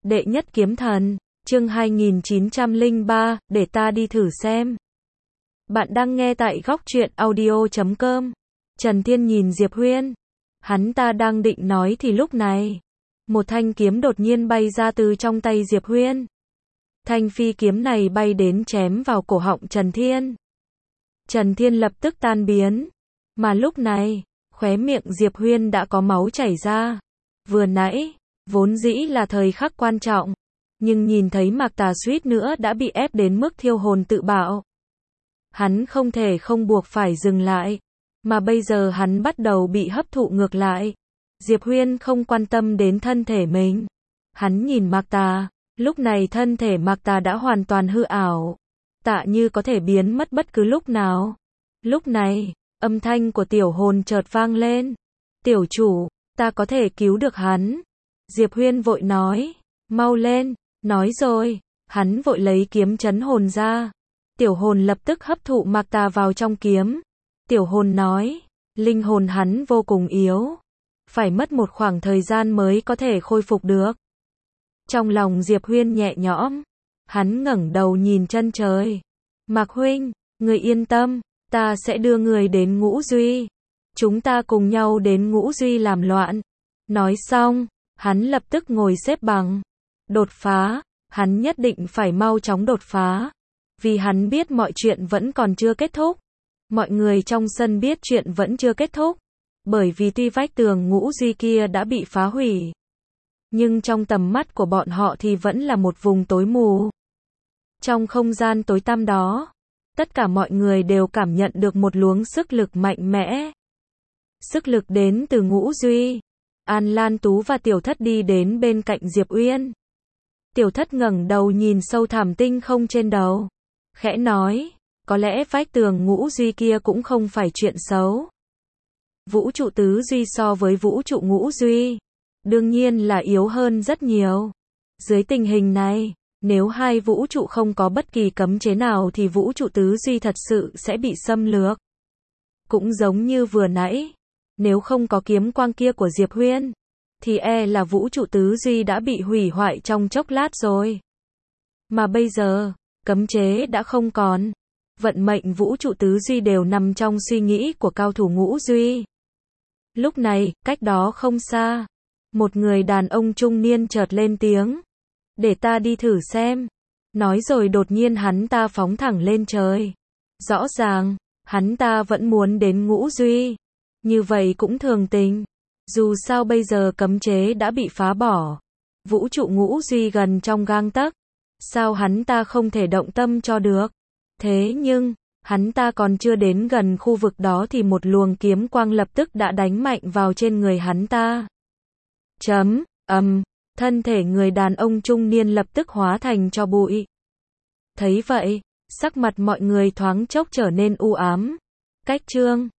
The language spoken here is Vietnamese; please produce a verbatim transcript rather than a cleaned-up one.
Đệ nhất kiếm thần, chương hai nghìn chín trăm lẻ ba, để ta đi thử xem. Bạn đang nghe tại góc truyện audio chấm com. Trần Thiên nhìn Diệp Huyên. Hắn ta đang định nói thì lúc này, một thanh kiếm đột nhiên bay ra từ trong tay Diệp Huyên. Thanh phi kiếm này bay đến chém vào cổ họng Trần Thiên. Trần Thiên lập tức tan biến. Mà lúc này, khóe miệng Diệp Huyên đã có máu chảy ra. Vừa nãy, vốn dĩ là thời khắc quan trọng, nhưng nhìn thấy Mạc Tà suýt nữa đã bị ép đến mức thiêu hồn tự bạo. Hắn không thể không buộc phải dừng lại, mà bây giờ hắn bắt đầu bị hấp thụ ngược lại. Diệp Huyên không quan tâm đến thân thể mình. Hắn nhìn Mạc Tà, lúc này thân thể Mạc Tà đã hoàn toàn hư ảo, tựa như có thể biến mất bất cứ lúc nào. Lúc này, âm thanh của tiểu hồn chợt vang lên. Tiểu chủ, ta có thể cứu được hắn. Diệp Huyên vội nói, mau lên, nói rồi, hắn vội lấy kiếm trấn hồn ra. Tiểu hồn lập tức hấp thụ Mạc Tà vào trong kiếm. Tiểu hồn nói, linh hồn hắn vô cùng yếu, phải mất một khoảng thời gian mới có thể khôi phục được. Trong lòng Diệp Huyên nhẹ nhõm, hắn ngẩng đầu nhìn chân trời. Mạc huynh, người yên tâm, ta sẽ đưa người đến Ngũ Duy. Chúng ta cùng nhau đến Ngũ Duy làm loạn. Nói xong, hắn lập tức ngồi xếp bằng. Đột phá, hắn nhất định phải mau chóng đột phá. Vì hắn biết mọi chuyện vẫn còn chưa kết thúc. Mọi người trong sân biết chuyện vẫn chưa kết thúc. Bởi vì tuy vách tường Ngũ Duy kia đã bị phá hủy, nhưng trong tầm mắt của bọn họ thì vẫn là một vùng tối mù. Trong không gian tối tăm đó, tất cả mọi người đều cảm nhận được một luồng sức lực mạnh mẽ. Sức lực đến từ Ngũ Duy. An Lan Tú và Tiểu Thất đi đến bên cạnh Diệp Uyên. Tiểu Thất ngẩng đầu nhìn sâu thẳm tinh không trên đầu, khẽ nói, có lẽ vách tường Ngũ Duy kia cũng không phải chuyện xấu. Vũ trụ tứ duy so với vũ trụ Ngũ Duy, đương nhiên là yếu hơn rất nhiều. Dưới tình hình này, nếu hai vũ trụ không có bất kỳ cấm chế nào thì vũ trụ tứ duy thật sự sẽ bị xâm lược. Cũng giống như vừa nãy, nếu không có kiếm quang kia của Diệp Huyên, thì e là vũ trụ tứ duy đã bị hủy hoại trong chốc lát rồi. Mà bây giờ, cấm chế đã không còn. Vận mệnh vũ trụ tứ duy đều nằm trong suy nghĩ của cao thủ Ngũ Duy. Lúc này, cách đó không xa, một người đàn ông trung niên chợt lên tiếng. Để ta đi thử xem. Nói rồi đột nhiên hắn ta phóng thẳng lên trời. Rõ ràng, hắn ta vẫn muốn đến Ngũ Duy. Như vậy cũng thường tình. Dù sao bây giờ cấm chế đã bị phá bỏ. Vũ trụ Ngũ Duy gần trong gang tấc. Sao hắn ta không thể động tâm cho được? Thế nhưng, hắn ta còn chưa đến gần khu vực đó thì một luồng kiếm quang lập tức đã đánh mạnh vào trên người hắn ta. Chấm, ầm, thân thể người đàn ông trung niên lập tức hóa thành tro bụi. Thấy vậy, sắc mặt mọi người thoáng chốc trở nên u ám. Cách chương